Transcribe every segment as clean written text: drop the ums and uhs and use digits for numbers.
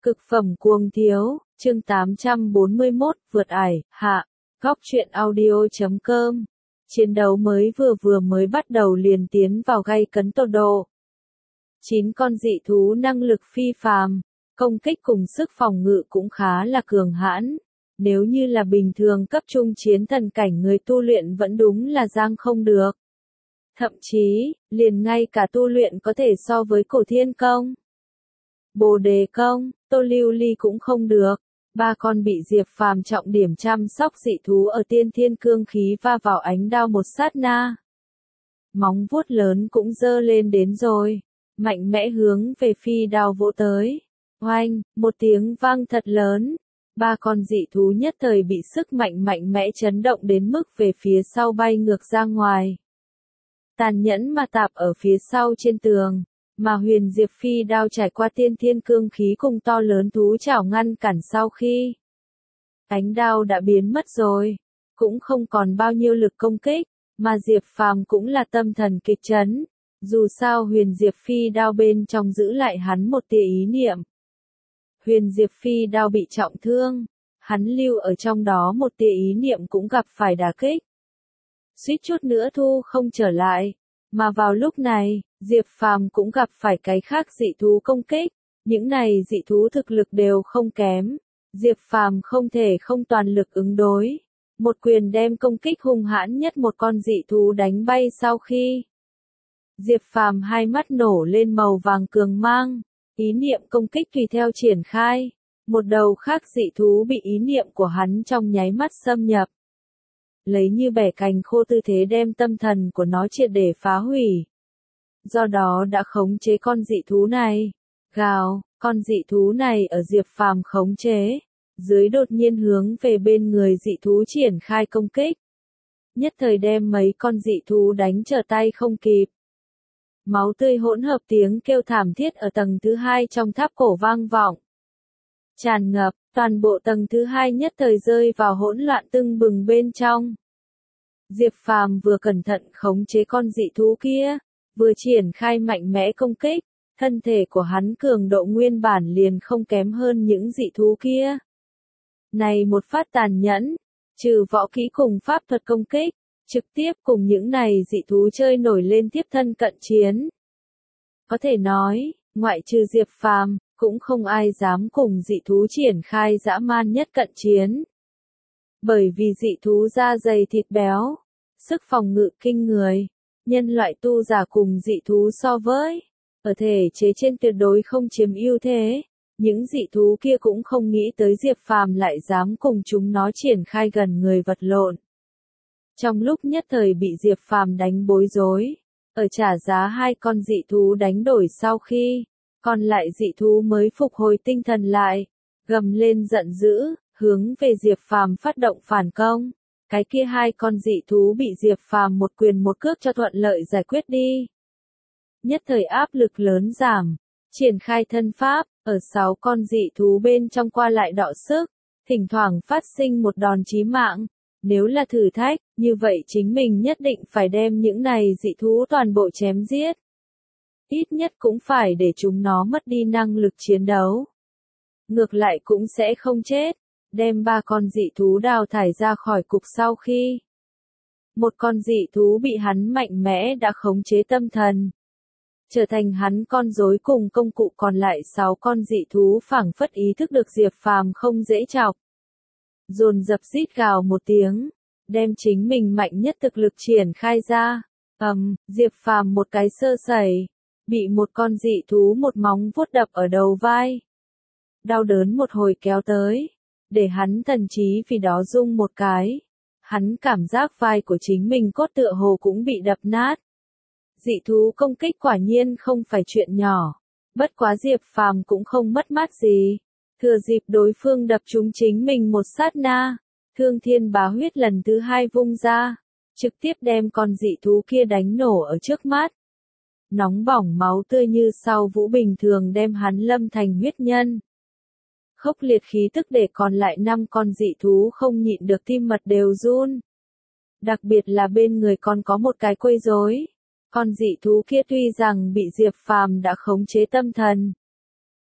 Cực phẩm cuồng thiếu, chương 841, vượt ải, hạ, góc truyện audio.com. Chiến đấu vừa mới bắt đầu liền tiến vào gay cấn tột độ. 9 con dị thú năng lực phi phàm, công kích cùng sức phòng ngự cũng khá là cường hãn. Nếu như là bình thường cấp trung chiến thần cảnh người tu luyện vẫn đúng là giang không được. Thậm chí, liền ngay cả tu luyện có thể so với cổ thiên công, Bồ đề công, Tô Lưu Ly cũng không được. 3 con bị Diệp Phàm trọng điểm chăm sóc dị thú ở tiên thiên cương khí va vào ánh đao một sát na. Móng vuốt lớn cũng giơ lên đến rồi, mạnh mẽ hướng về phi đao vỗ tới. Oanh, một tiếng vang thật lớn. 3 con dị thú nhất thời bị sức mạnh mẽ chấn động đến mức về phía sau bay ngược ra ngoài. Tàn nhẫn mà tạp ở phía sau trên tường. Mà huyền diệp phi đao trải qua tiên thiên cương khí cùng to lớn thú chảo ngăn cản sau khi ánh đao đã biến mất rồi, cũng không còn bao nhiêu lực công kích, mà Diệp Phàm cũng là tâm thần kịch chấn, dù sao huyền diệp phi đao bên trong giữ lại hắn một tia ý niệm. Huyền diệp phi đao bị trọng thương, hắn lưu ở trong đó một tia ý niệm cũng gặp phải đả kích. Suýt chút nữa thu không trở lại. Mà vào lúc này, Diệp Phàm cũng gặp phải cái khác dị thú công kích, những này dị thú thực lực đều không kém, Diệp Phàm không thể không toàn lực ứng đối, một quyền đem công kích hung hãn nhất một con dị thú đánh bay sau khi Diệp Phàm hai mắt nổ lên màu vàng cường mang, ý niệm công kích tùy theo triển khai, một đầu khác dị thú bị ý niệm của hắn trong nháy mắt xâm nhập. Lấy như bẻ cành khô tư thế đem tâm thần của nó triệt để phá hủy. Do đó đã khống chế con dị thú này. Gào, con dị thú này ở Diệp Phàm khống chế, dưới đột nhiên hướng về bên người dị thú triển khai công kích. Nhất thời đem mấy con dị thú đánh trở tay không kịp. Máu tươi hỗn hợp tiếng kêu thảm thiết ở tầng thứ 2 trong tháp cổ vang vọng. Tràn ngập, toàn bộ tầng thứ 2 nhất thời rơi vào hỗn loạn tưng bừng bên trong. Diệp Phàm vừa cẩn thận khống chế con dị thú kia, vừa triển khai mạnh mẽ công kích, thân thể của hắn cường độ nguyên bản liền không kém hơn những dị thú kia. Này một phát tàn nhẫn, trừ võ kỹ cùng pháp thuật công kích, trực tiếp cùng những này dị thú chơi nổi lên tiếp thân cận chiến. Có thể nói, ngoại trừ Diệp Phàm, cũng không ai dám cùng dị thú triển khai dã man nhất cận chiến. Bởi vì dị thú da dày thịt béo, sức phòng ngự kinh người, nhân loại tu giả cùng dị thú so với, ở thể chế trên tuyệt đối không chiếm ưu thế, những dị thú kia cũng không nghĩ tới Diệp Phàm lại dám cùng chúng nó triển khai gần người vật lộn. Trong lúc nhất thời bị Diệp Phàm đánh bối rối, ở trả giá 2 con dị thú đánh đổi sau khi còn lại dị thú mới phục hồi tinh thần lại, gầm lên giận dữ, hướng về Diệp Phàm phát động phản công. Cái kia 2 con dị thú bị Diệp Phàm một quyền một cước cho thuận lợi giải quyết đi. Nhất thời áp lực lớn giảm, triển khai thân pháp, ở 6 con dị thú bên trong qua lại đọ sức, thỉnh thoảng phát sinh một đòn chí mạng. Nếu là thử thách, như vậy chính mình nhất định phải đem những này dị thú toàn bộ chém giết. Ít nhất cũng phải để chúng nó mất đi năng lực chiến đấu. Ngược lại cũng sẽ không chết, đem 3 con dị thú đào thải ra khỏi cục sau khi một con dị thú bị hắn mạnh mẽ đã khống chế tâm thần, trở thành hắn con rối cùng công cụ, còn lại 6 con dị thú phảng phất ý thức được Diệp Phàm không dễ chọc. Dồn dập rít gào một tiếng, đem chính mình mạnh nhất thực lực triển khai ra. Diệp Phàm một cái sơ sẩy, bị một con dị thú một móng vuốt đập ở đầu vai. Đau đớn một hồi kéo tới, để hắn thần trí vì đó rung một cái. Hắn cảm giác vai của chính mình cốt tựa hồ cũng bị đập nát. Dị thú công kích quả nhiên không phải chuyện nhỏ. Bất quá Diệp Phàm cũng không mất mát gì. Thừa dịp đối phương đập trúng chính mình một sát na, Thương Thiên Bá Huyết lần thứ 2 vung ra, trực tiếp đem con dị thú kia đánh nổ ở trước mắt. Nóng bỏng máu tươi như sau vũ bình thường đem hắn lâm thành huyết nhân. Khốc liệt khí tức để còn lại 5 con dị thú không nhịn được tim mật đều run. Đặc biệt là bên người còn có một cái quấy rối. Con dị thú kia tuy rằng bị Diệp Phàm đã khống chế tâm thần,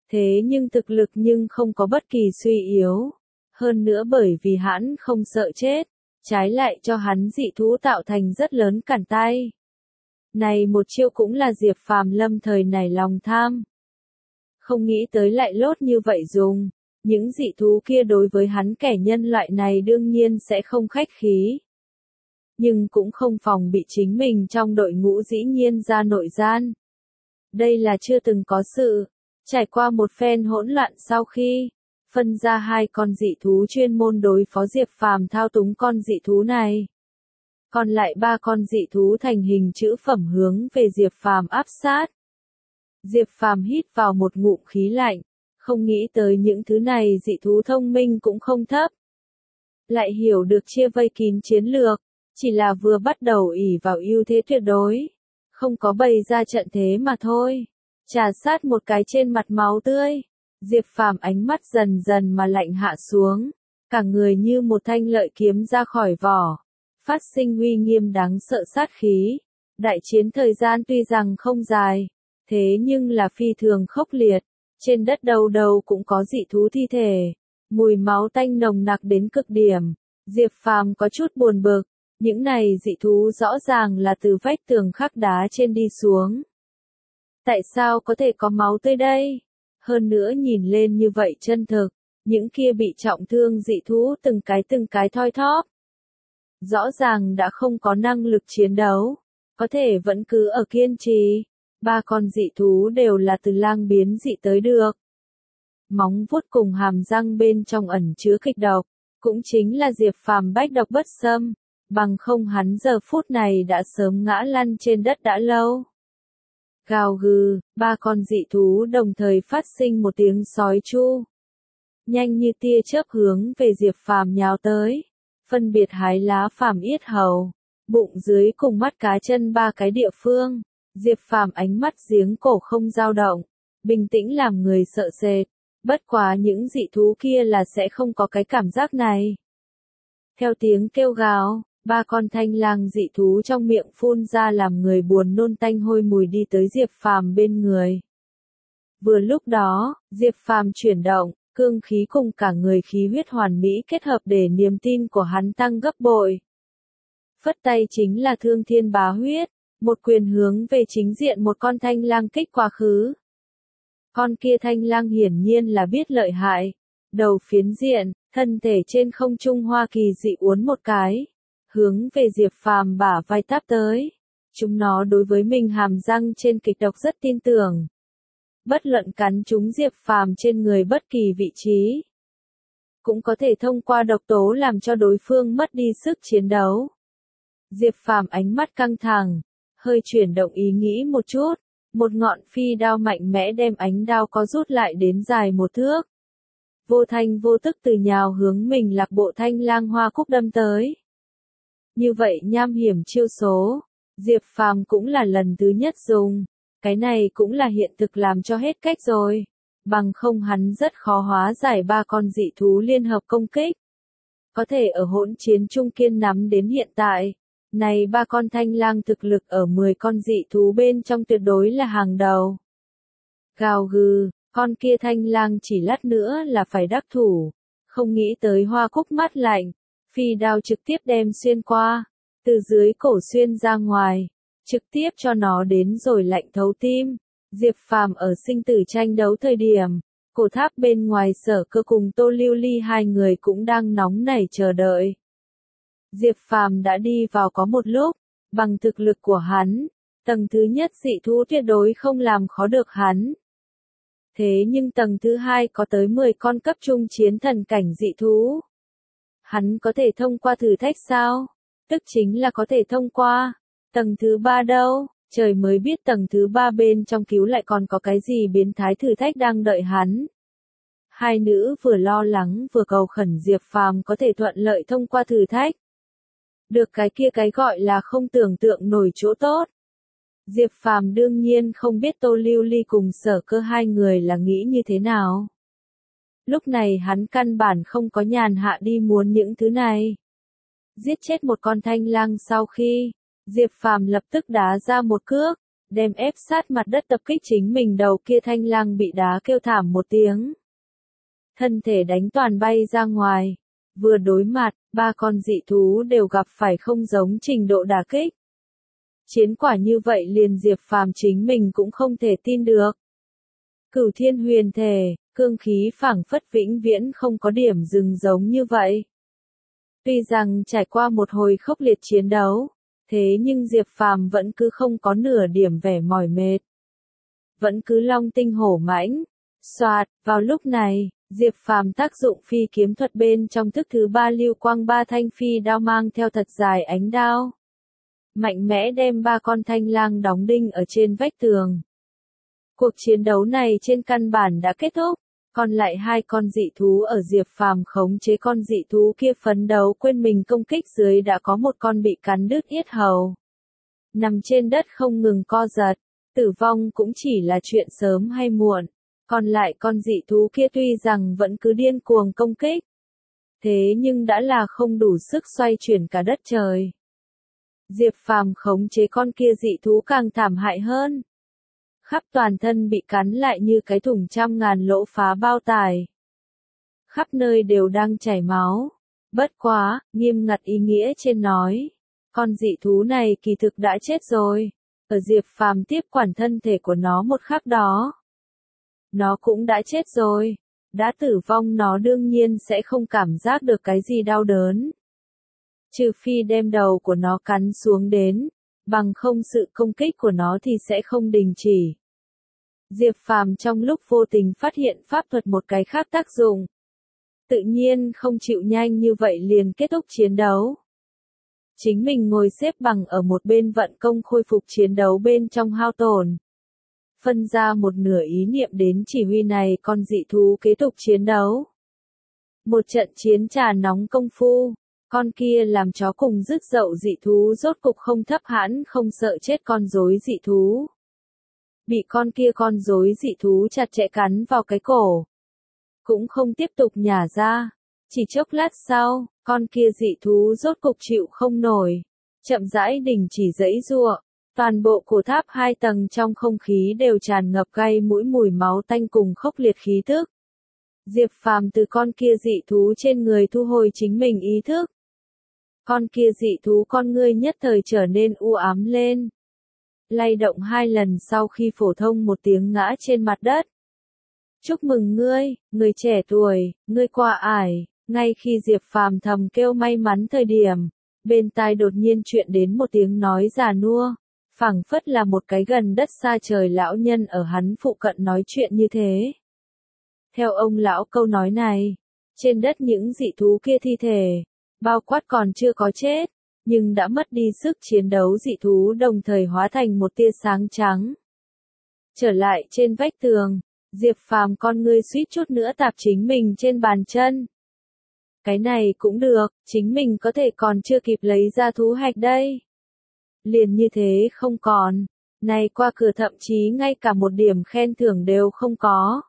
Thế nhưng thực lực nhưng không có bất kỳ suy yếu. Hơn nữa bởi vì hắn không sợ chết, trái lại cho hắn dị thú tạo thành rất lớn cản tay. Này một chiêu cũng là Diệp Phàm lâm thời nảy lòng tham. Không nghĩ tới lại lốt như vậy dùng, những dị thú kia đối với hắn kẻ nhân loại này đương nhiên sẽ không khách khí. Nhưng cũng không phòng bị chính mình trong đội ngũ dĩ nhiên ra nội gian. Đây là chưa từng có sự, trải qua một phen hỗn loạn sau khi phân ra hai con dị thú chuyên môn đối phó Diệp Phàm thao túng con dị thú này. Còn lại ba con dị thú thành hình chữ phẩm hướng về Diệp Phàm áp sát. Diệp Phàm hít vào một ngụm khí lạnh, không nghĩ tới những thứ này dị thú thông minh cũng không thấp. Lại hiểu được chia vây kín chiến lược, chỉ là vừa bắt đầu ỷ vào ưu thế tuyệt đối, không có bày ra trận thế mà thôi. Trà sát một cái trên mặt máu tươi, Diệp Phàm ánh mắt dần dần mà lạnh hạ xuống, cả người như một thanh lợi kiếm ra khỏi vỏ, phát sinh uy nghiêm đáng sợ sát khí. Đại chiến thời gian tuy rằng không dài, thế nhưng là phi thường khốc liệt, trên đất đầu đầu cũng có dị thú thi thể, mùi máu tanh nồng nặc đến cực điểm. Diệp Phàm có chút buồn bực, những này dị thú rõ ràng là từ vách tường khắc đá trên đi xuống. Tại sao có thể có máu tươi đây? Hơn nữa nhìn lên như vậy chân thực, những kia bị trọng thương dị thú từng cái thoi thóp. Rõ ràng đã không có năng lực chiến đấu, có thể vẫn cứ ở kiên trì. Ba con dị thú đều là từ lang biến dị tới được. Móng vuốt cùng hàm răng bên trong ẩn chứa kịch độc, cũng chính là Diệp Phàm bách độc bất xâm, bằng không hắn giờ phút này đã sớm ngã lăn trên đất đã lâu. Gào gừ, ba con dị thú đồng thời phát sinh một tiếng sói chu. Nhanh như tia chớp hướng về Diệp Phàm nhào tới, phân biệt hái lá phàm yết hầu, bụng dưới cùng mắt cá chân ba cái địa phương. Diệp Phàm ánh mắt giếng cổ không dao động, bình tĩnh làm người sợ sệt, bất quá những dị thú kia là sẽ không có cái cảm giác này. Theo tiếng kêu gào, ba con thanh lang dị thú trong miệng phun ra làm người buồn nôn tanh hôi mùi đi tới Diệp Phàm bên người. Vừa lúc đó, Diệp Phàm chuyển động, cương khí cùng cả người khí huyết hoàn mỹ kết hợp để niềm tin của hắn tăng gấp bội. Phất tay chính là thương thiên bá huyết, một quyền hướng về chính diện một con thanh lang kích quá khứ. Con kia thanh lang hiển nhiên là biết lợi hại, đầu phiến diện, thân thể trên không trung hoa kỳ dị uốn một cái, hướng về Diệp Phàm bả vai táp tới. Chúng nó đối với mình hàm răng trên kịch độc rất tin tưởng. Bất luận cắn chúng Diệp Phàm trên người bất kỳ vị trí, cũng có thể thông qua độc tố làm cho đối phương mất đi sức chiến đấu. Diệp Phàm ánh mắt căng thẳng, hơi chuyển động ý nghĩ một chút, một ngọn phi đao mạnh mẽ đem ánh đao có rút lại đến dài một thước. Vô thanh vô tức từ nhào hướng mình lạc bộ thanh lang hoa cúc đâm tới. Như vậy nham hiểm chiêu số, Diệp Phàm cũng là lần thứ nhất dùng, cái này cũng là hiện thực làm cho hết cách rồi, bằng không hắn rất khó hóa giải ba con dị thú liên hợp công kích. Có thể ở hỗn chiến trung kiên nắm đến hiện tại. Này ba con thanh lang thực lực ở 10 con dị thú bên trong tuyệt đối là hàng đầu. Gào gừ, con kia thanh lang chỉ lát nữa là phải đắc thủ, không nghĩ tới hoa cúc mắt lạnh, phi đao trực tiếp đem xuyên qua, từ dưới cổ xuyên ra ngoài, trực tiếp cho nó đến rồi lạnh thấu tim. Diệp Phàm ở sinh tử tranh đấu thời điểm, cổ tháp bên ngoài Sở Cơ cùng Tô Lưu Ly hai người cũng đang nóng nảy chờ đợi. Diệp Phàm đã đi vào có một lúc, bằng thực lực của hắn, tầng thứ nhất dị thú tuyệt đối không làm khó được hắn. Thế nhưng tầng thứ hai có tới 10 con cấp trung chiến thần cảnh dị thú. Hắn có thể thông qua thử thách sao? Tức chính là có thể thông qua. Tầng thứ ba đâu? Trời mới biết tầng thứ ba bên trong cứu lại còn có cái gì biến thái thử thách đang đợi hắn. Hai nữ vừa lo lắng vừa cầu khẩn Diệp Phàm có thể thuận lợi thông qua thử thách. Được cái kia cái gọi là không tưởng tượng nổi chỗ tốt. Diệp Phàm đương nhiên không biết Tô Lưu Ly cùng Sở Cơ hai người là nghĩ như thế nào. Lúc này hắn căn bản không có nhàn hạ đi muốn những thứ này. Giết chết một con thanh lang sau khi, Diệp Phàm lập tức đá ra một cước, đem ép sát mặt đất tập kích chính mình đầu kia thanh lang bị đá kêu thảm một tiếng. Thân thể đánh toàn bay ra ngoài. Vừa đối mặt, ba con dị thú đều gặp phải không giống trình độ đả kích. Chiến quả như vậy liền Diệp Phàm chính mình cũng không thể tin được. Cửu Thiên Huyền Thể, cương khí phảng phất vĩnh viễn không có điểm dừng giống như vậy. Tuy rằng trải qua một hồi khốc liệt chiến đấu, thế nhưng Diệp Phàm vẫn cứ không có nửa điểm vẻ mỏi mệt. Vẫn cứ long tinh hổ mãnh. Soạt, vào lúc này, Diệp Phàm tác dụng phi kiếm thuật bên trong thức thứ 3 lưu quang ba thanh phi đao mang theo thật dài ánh đao. Mạnh mẽ đem ba con thanh lang đóng đinh ở trên vách tường. Cuộc chiến đấu này trên căn bản đã kết thúc, còn lại hai con dị thú ở Diệp Phàm khống chế con dị thú kia phấn đấu quên mình công kích dưới đã có một con bị cắn đứt yết hầu. Nằm trên đất không ngừng co giật, tử vong cũng chỉ là chuyện sớm hay muộn, còn lại con dị thú kia tuy rằng vẫn cứ điên cuồng công kích. Thế nhưng đã là không đủ sức xoay chuyển cả đất trời. Diệp Phàm khống chế con kia dị thú càng thảm hại hơn. Khắp toàn thân bị cắn lại như cái thùng trăm ngàn lỗ phá bao tải. Khắp nơi đều đang chảy máu. Bất quá, nghiêm ngặt ý nghĩa trên nói. Con dị thú này kỳ thực đã chết rồi. Ở Diệp Phàm tiếp quản thân thể của nó một khắc đó. Nó cũng đã chết rồi. Đã tử vong nó đương nhiên sẽ không cảm giác được cái gì đau đớn. Trừ phi đem đầu của nó cắn xuống đến. Bằng không sự công kích của nó thì sẽ không đình chỉ. Diệp Phàm trong lúc vô tình phát hiện pháp thuật một cái khác tác dụng. Tự nhiên không chịu nhanh như vậy liền kết thúc chiến đấu. Chính mình ngồi xếp bằng ở một bên vận công khôi phục chiến đấu bên trong hao tổn. Phân ra một nửa ý niệm đến chỉ huy này con dị thú kế tục chiến đấu. Một trận chiến trà nóng công phu. Con kia làm chó cùng rứt dậu dị thú rốt cục không thấp hãn không sợ chết con rối dị thú. Bị con kia con rối dị thú chặt chẽ cắn vào cái cổ. Cũng không tiếp tục nhả ra. Chỉ chốc lát sau, con kia dị thú rốt cục chịu không nổi. Chậm rãi đình chỉ giãy giụa. Toàn bộ cổ tháp 2 tầng trong không khí đều tràn ngập gây mũi mùi máu tanh cùng khốc liệt khí tức. Diệp Phàm từ con kia dị thú trên người thu hồi chính mình ý thức. Con kia dị thú con ngươi nhất thời trở nên u ám lên. Lay động 2 lần sau khi phổ thông một tiếng ngã trên mặt đất. Chúc mừng ngươi, người trẻ tuổi, ngươi qua ải. Ngay khi Diệp Phàm thầm kêu may mắn thời điểm, bên tai đột nhiên chuyện đến một tiếng nói già nua, phảng phất là một cái gần đất xa trời lão nhân ở hắn phụ cận nói chuyện như thế. Theo ông lão câu nói này, trên đất những dị thú kia thi thể, bao quát còn chưa có chết, nhưng đã mất đi sức chiến đấu dị thú đồng thời hóa thành một tia sáng trắng. Trở lại trên vách tường, Diệp Phàm con ngươi suýt chút nữa tạp chính mình trên bàn chân. Cái này cũng được, chính mình có thể còn chưa kịp lấy ra thú hạch đây. Liền như thế không còn, này qua cửa thậm chí ngay cả một điểm khen thưởng đều không có.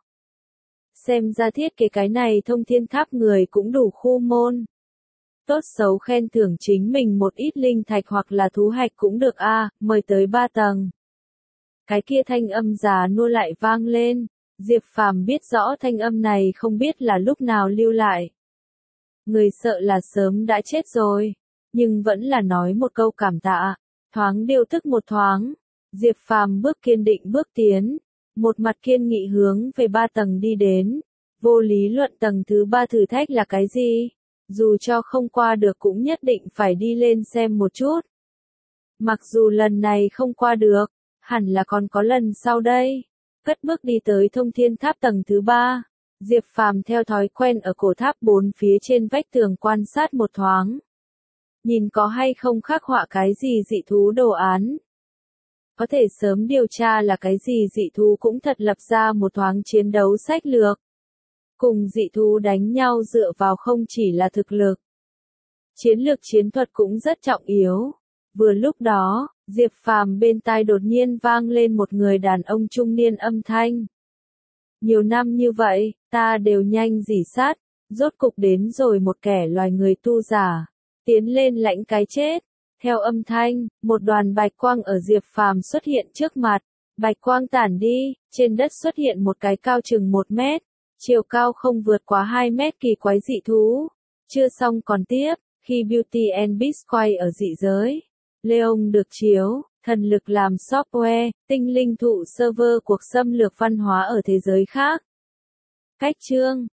Xem ra thiết kế cái này thông thiên tháp người cũng đủ khu môn. Tốt xấu khen thưởng chính mình một ít linh thạch hoặc là thú hạch cũng được a, mời tới 3 tầng. Cái kia thanh âm già nua lại vang lên, Diệp Phàm biết rõ thanh âm này không biết là lúc nào lưu lại. Người sợ là sớm đã chết rồi, nhưng vẫn là nói một câu cảm tạ, thoáng điều tức một thoáng. Diệp Phàm bước kiên định bước tiến, một mặt kiên nghị hướng về 3 tầng đi đến. Vô lý luận tầng thứ 3 thử thách là cái gì? Dù cho không qua được cũng nhất định phải đi lên xem một chút. Mặc dù lần này không qua được, hẳn là còn có lần sau đây. Cất bước đi tới thông thiên tháp tầng thứ 3. Diệp Phàm theo thói quen ở cổ tháp 4 phía trên vách tường quan sát một thoáng. Nhìn có hay không khắc họa cái gì dị thú đồ án. Có thể sớm điều tra là cái gì dị thú cũng thật lập ra một thoáng chiến đấu sách lược. Cùng dị thú đánh nhau dựa vào không chỉ là thực lực. Chiến lược chiến thuật cũng rất trọng yếu. Vừa lúc đó, Diệp Phàm bên tai đột nhiên vang lên một người đàn ông trung niên âm thanh. Nhiều năm như vậy, ta đều nhanh rỉ sát, rốt cục đến rồi một kẻ loài người tu giả, tiến lên lãnh cái chết. Theo âm thanh, một đoàn bạch quang ở Diệp Phàm xuất hiện trước mặt. Bạch quang tản đi, trên đất xuất hiện một cái cao chừng 1 mét, chiều cao không vượt quá 2 mét kỳ quái dị thú. Chưa xong còn tiếp, khi Beauty and Beast quay ở dị giới, Leon được chiếu, thần lực làm software, tinh linh thụ server cuộc xâm lược văn hóa ở thế giới khác. Cách chương